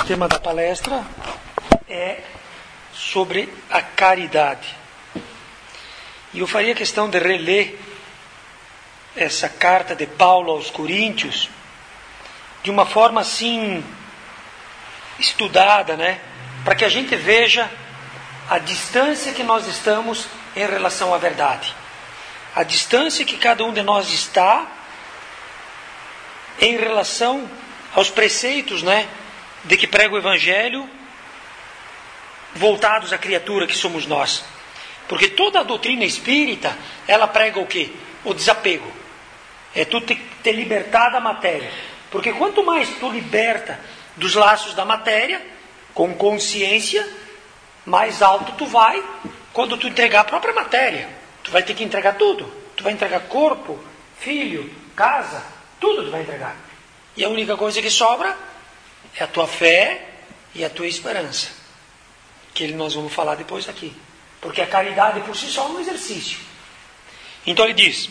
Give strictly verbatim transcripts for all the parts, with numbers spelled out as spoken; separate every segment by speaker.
Speaker 1: O tema da palestra é sobre a caridade. E eu faria questão de reler essa carta de Paulo aos Coríntios de uma forma assim estudada, né? Para que a gente veja a distância que nós estamos em relação à verdade. A distância que cada um de nós está em relação aos preceitos, né, de que prega o Evangelho, voltados à criatura que somos nós. Porque toda a doutrina espírita, ela prega o quê? O desapego. É tu te, te libertar da matéria. Porque quanto mais tu liberta dos laços da matéria, com consciência, mais alto tu vai quando tu entregar a própria matéria. Tu vai ter que entregar tudo. Tu vai entregar corpo, filho, casa, tudo tu vai entregar. E a única coisa que sobra é a tua fé e a tua esperança. Que nós vamos falar depois aqui. Porque a caridade por si só é um exercício. Então ele diz: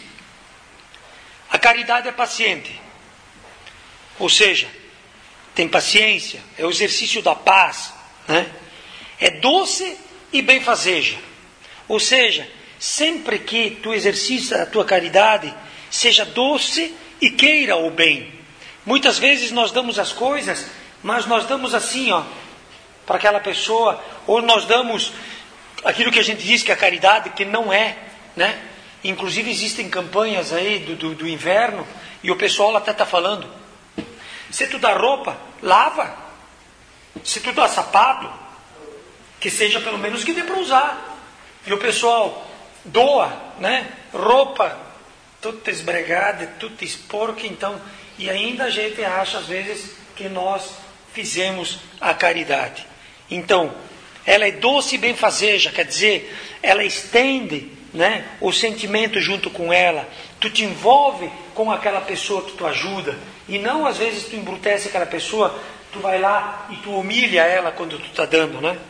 Speaker 1: a caridade é paciente. Ou seja, tem paciência, é o exercício da paz, né? É doce e benfazeja. Ou seja, sempre que tu exercitas a tua caridade, seja doce e queira o bem. Muitas vezes nós damos as coisas, mas nós damos assim, ó, para aquela pessoa, ou nós damos aquilo que a gente diz que é a caridade, que não é, né? Inclusive existem campanhas aí do, do, do inverno, e o pessoal até está falando: se tu dá roupa, lava. Se tu dá sapato, que seja pelo menos que dê para usar. E o pessoal doa, né? Roupa tudo esbregada, tudo esporca, então, e ainda a gente acha às vezes que nós fizemos a caridade. Então, ela é doce e benfazeja, quer dizer, ela estende, né, o sentimento junto com ela. Tu te envolve com aquela pessoa que tu ajuda, e não às vezes tu embrutece aquela pessoa, tu vai lá e tu humilha ela quando tu está dando, né?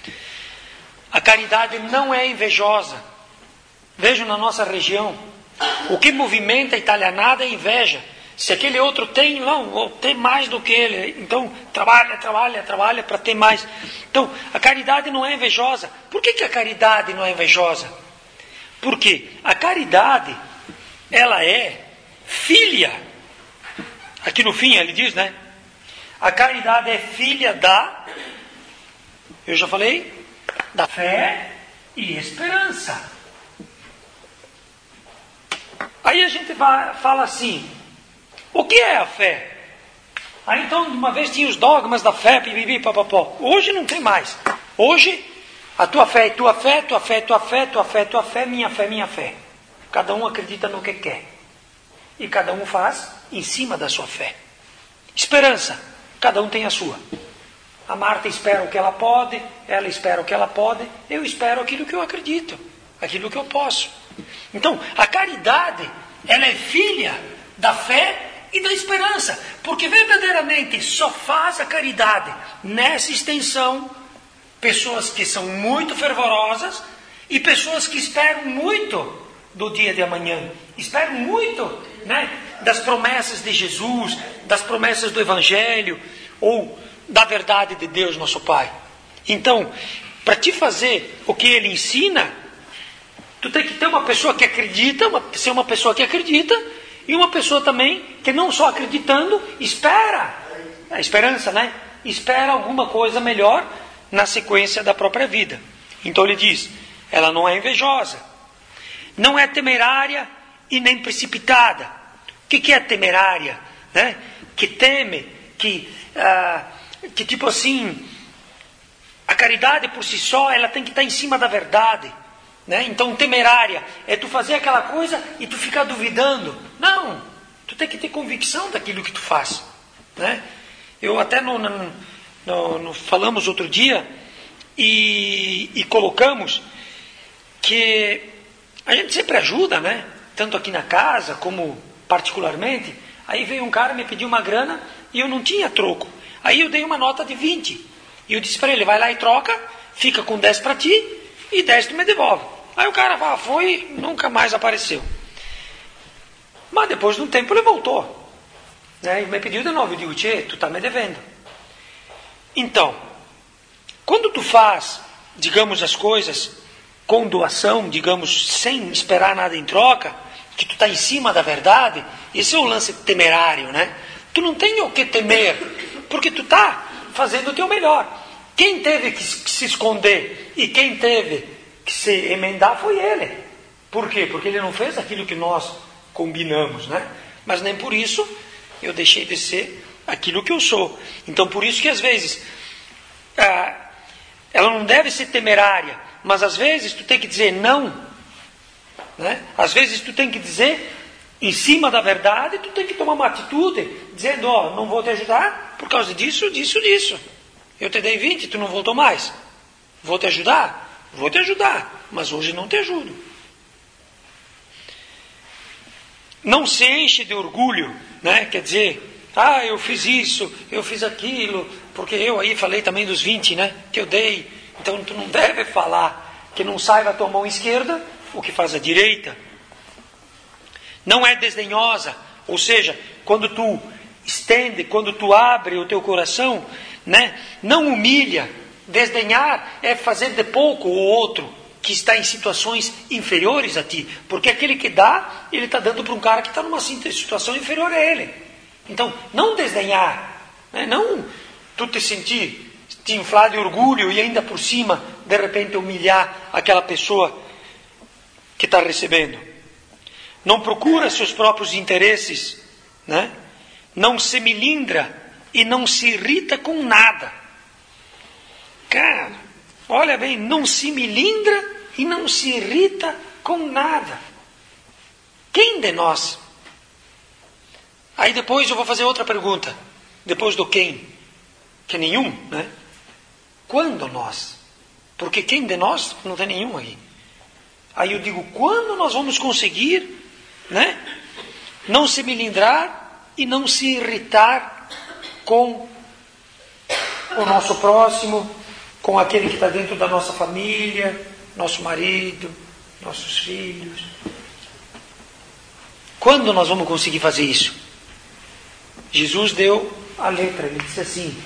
Speaker 1: A caridade não é invejosa. Vejam na nossa região, o que movimenta a italianada é inveja. Se aquele outro tem, não, vou ter mais do que ele. Então, trabalha, trabalha, trabalha para ter mais. Então, a caridade não é invejosa. Por que que a caridade não é invejosa? Porque a caridade, ela é filha. Aqui no fim ele diz, né? A caridade é filha da, eu já falei, da fé e esperança. Aí a gente vai, fala assim: o que é a fé? Aí então, uma vez tinha os dogmas da fé, pipipi, papapó. Hoje não tem mais. Hoje, a tua fé é tua fé, tua fé é tua fé, tua fé é tua fé, minha fé é minha fé. Cada um acredita no que quer. E cada um faz em cima da sua fé. Esperança, cada um tem a sua. A Marta espera o que ela pode, ela espera o que ela pode, eu espero aquilo que eu acredito, aquilo que eu posso. Então, a caridade, ela é filha da fé e da esperança, porque verdadeiramente só faz a caridade nessa extensão pessoas que são muito fervorosas e pessoas que esperam muito do dia de amanhã, esperam muito, né, das promessas de Jesus, das promessas do Evangelho ou da verdade de Deus nosso Pai. Então, para te fazer o que ele ensina, tu tem que ter uma pessoa que acredita, uma, ser uma pessoa que acredita, e uma pessoa também que não só acreditando, espera, a esperança, né? Espera alguma coisa melhor na sequência da própria vida. Então ele diz, ela não é invejosa, não é temerária e nem precipitada. O que, que é temerária? Né? Que teme, que, ah, que tipo assim, a caridade por si só, ela tem que estar em cima da verdade. Né? Então, temerária é tu fazer aquela coisa e tu ficar duvidando. Não, tu tem que ter convicção daquilo que tu faz. Né? Eu até no, no, no, no, falamos outro dia e, e colocamos que a gente sempre ajuda, né? Tanto aqui na casa como particularmente. Aí veio um cara me pediu uma grana e eu não tinha troco. Aí eu dei uma nota de vinte. E eu disse para ele, vai lá e troca, fica com dez para ti e dez tu me devolve. Aí o cara ah, foi e nunca mais apareceu. Mas depois de um tempo ele voltou. Né? E me pediu de novo. Eu digo, tchê, tu está me devendo. Então, quando tu faz, digamos, as coisas com doação, digamos, sem esperar nada em troca, que tu está em cima da verdade, esse é o lance temerário, né? Tu não tem o que temer, porque tu está fazendo o teu melhor. Quem teve que se esconder e quem teve que se emendar foi ele. Por quê? Porque ele não fez aquilo que nós combinamos, né? Mas nem por isso eu deixei de ser aquilo que eu sou. Então, por isso que às vezes ah, ela não deve ser temerária, mas às vezes tu tem que dizer não, né? Às vezes tu tem que dizer em cima da verdade, tu tem que tomar uma atitude dizendo, ó, oh, não vou te ajudar por causa disso, disso, disso. Eu te dei vinte, tu não voltou mais. Vou te ajudar? Vou te ajudar, mas hoje não te ajudo. Não se enche de orgulho, né? Quer dizer, ah, eu fiz isso, eu fiz aquilo, porque eu aí falei também dos vinte, né? Que eu dei. Então tu não deve falar que não saiba a tua mão esquerda o que faz a direita. Não é desdenhosa, ou seja, quando tu estende, quando tu abre o teu coração, né? Não humilha. Desdenhar é fazer de pouco o outro que está em situações inferiores a ti, porque aquele que dá, ele está dando para um cara que está numa situação inferior a ele. Então, não desdenhar, né? Não tu te sentir, te inflar de orgulho e ainda por cima, de repente humilhar aquela pessoa que está recebendo. Não procura seus próprios interesses, né? Não se melindra e não se irrita com nada. Cara, olha bem, não se melindra e não se irrita com nada. Quem de nós? Aí depois eu vou fazer outra pergunta. Depois do quem? Que nenhum, né? Quando nós? Porque quem de nós não tem nenhum aí. Aí eu digo, quando nós vamos conseguir, né? Não se melindrar e não se irritar com o nosso próximo, com aquele que está dentro da nossa família, nosso marido, nossos filhos. Quando nós vamos conseguir fazer isso? Jesus deu a letra, ele disse assim,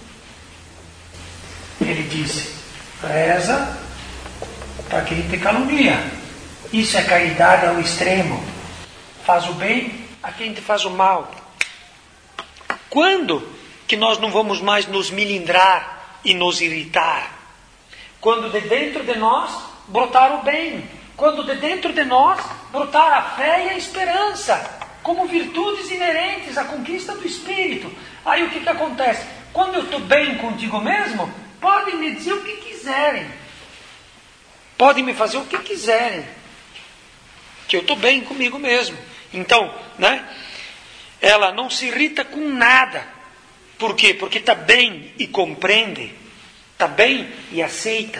Speaker 1: ele disse, reza para quem te calunia. Isso é caridade ao extremo. Faz o bem a quem te faz o mal. Quando que nós não vamos mais nos melindrar e nos irritar? Quando de dentro de nós brotar o bem, quando de dentro de nós brotar a fé e a esperança, como virtudes inerentes à conquista do Espírito. Aí o que que acontece? Quando eu estou bem contigo mesmo, podem me dizer o que quiserem, podem me fazer o que quiserem, que eu estou bem comigo mesmo. Então, né? Ela não se irrita com nada. Por quê? Porque está bem e compreende, está bem e aceita.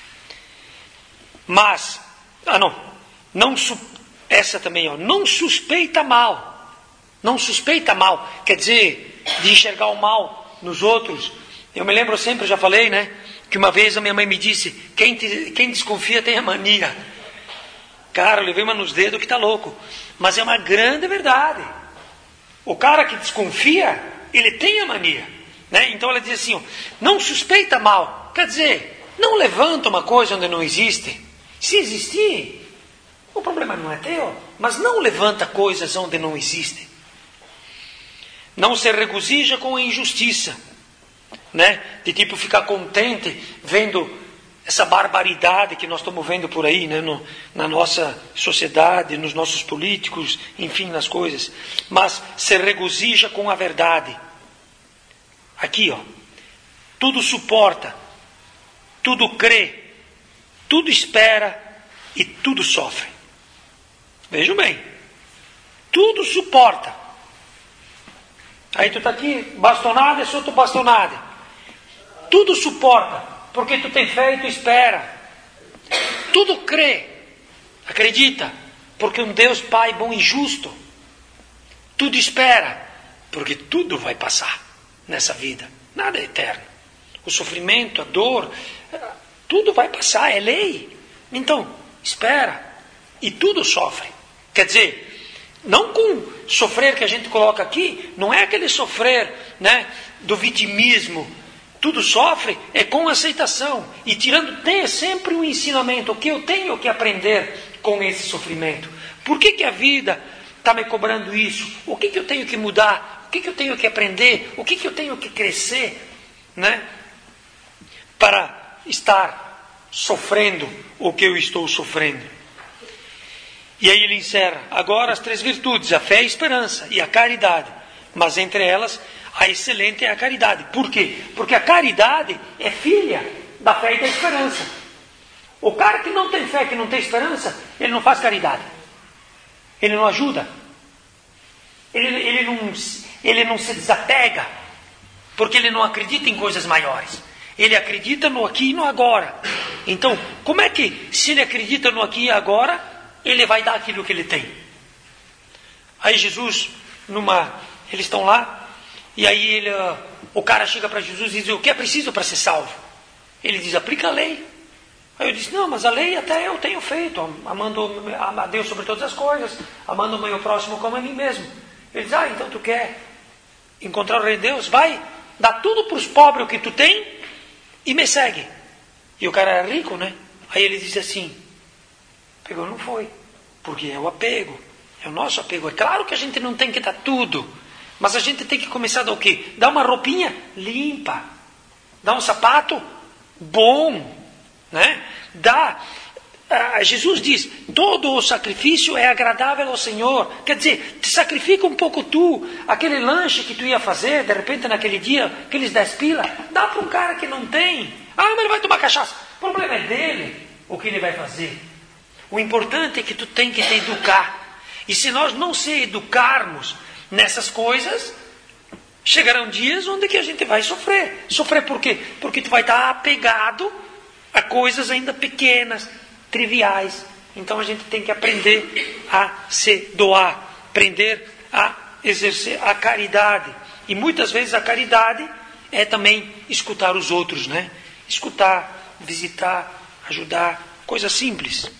Speaker 1: Mas, ah não, não essa também, ó, não suspeita mal. Não suspeita mal, quer dizer, de enxergar o mal nos outros. Eu me lembro sempre, já falei, né, que uma vez a minha mãe me disse, quem, te, quem desconfia tem a mania. Cara, eu levei uma nos dedos que está louco. Mas é uma grande verdade. O cara que desconfia, ele tem a mania, né? Então ela diz assim, ó, não suspeita mal, quer dizer, não levanta uma coisa onde não existe. Se existir, o problema não é teu, mas não levanta coisas onde não existem. Não se regozija com a injustiça, né? De tipo ficar contente vendo essa barbaridade que nós estamos vendo por aí, né? No, na nossa sociedade, nos nossos políticos, enfim, nas coisas. Mas se regozija com a verdade. Aqui, ó. Tudo suporta, tudo crê, tudo espera e tudo sofre. Vejam bem. Tudo suporta. Aí tu está aqui, bastonado, é só tu bastonado. Tudo suporta. Porque tu tem fé e tu espera. Tudo crê, acredita, porque um Deus Pai bom e justo. Tudo espera, porque tudo vai passar nessa vida. Nada é eterno. O sofrimento, a dor, tudo vai passar, é lei. Então, espera. E tudo sofre. Quer dizer, não com sofrer que a gente coloca aqui, não é aquele sofrer, né, do vitimismo, tudo sofre é com aceitação. E tirando tem sempre um ensinamento. O que eu tenho que aprender com esse sofrimento? Por que, que a vida está me cobrando isso? O que, que eu tenho que mudar? O que, que eu tenho que aprender? O que, que eu tenho que crescer? Né? Para estar sofrendo o que eu estou sofrendo. E aí ele encerra. Agora as três virtudes, a fé, a esperança e a caridade. Mas entre elas, a excelente é a caridade. Por quê? Porque a caridade é filha da fé e da esperança. O cara que não tem fé, que não tem esperança, ele não faz caridade. Ele não ajuda. Ele, ele, não, ele não se desapega. Porque ele não acredita em coisas maiores. Ele acredita no aqui e no agora. Então, como é que, se ele acredita no aqui e agora, ele vai dar aquilo que ele tem? Aí Jesus, numa, eles estão lá, e aí ele, o cara chega para Jesus e diz: o que é preciso para ser salvo? Ele diz: aplica a lei. Aí eu disse: não, mas a lei até eu tenho feito, amando a Deus sobre todas as coisas, amando o meu próximo como a mim mesmo. Ele diz: ah, então tu quer encontrar o rei de Deus? Vai, dá tudo para os pobres o que tu tem e me segue. E o cara era rico, né? Aí ele diz assim: pegou, não foi, porque é o apego, é o nosso apego. É claro que a gente não tem que dar tudo, mas a gente tem que começar a dar o quê? Dar uma roupinha limpa, dar um sapato bom, né? Dá. Ah, Jesus diz: todo o sacrifício é agradável ao Senhor. Quer dizer, te sacrifica um pouco tu. Aquele lanche que tu ia fazer, de repente naquele dia, aqueles dez pila, dá para um cara que não tem. Ah, mas ele vai tomar cachaça. O problema é dele, o que ele vai fazer. O importante é que tu tem que te educar. E se nós não se educarmos nessas coisas, chegarão dias onde que a gente vai sofrer. Sofrer por quê? Porque tu vai estar apegado a coisas ainda pequenas, triviais. Então a gente tem que aprender a se doar, aprender a exercer a caridade. E muitas vezes a caridade é também escutar os outros, né? Escutar, visitar, ajudar, coisas simples.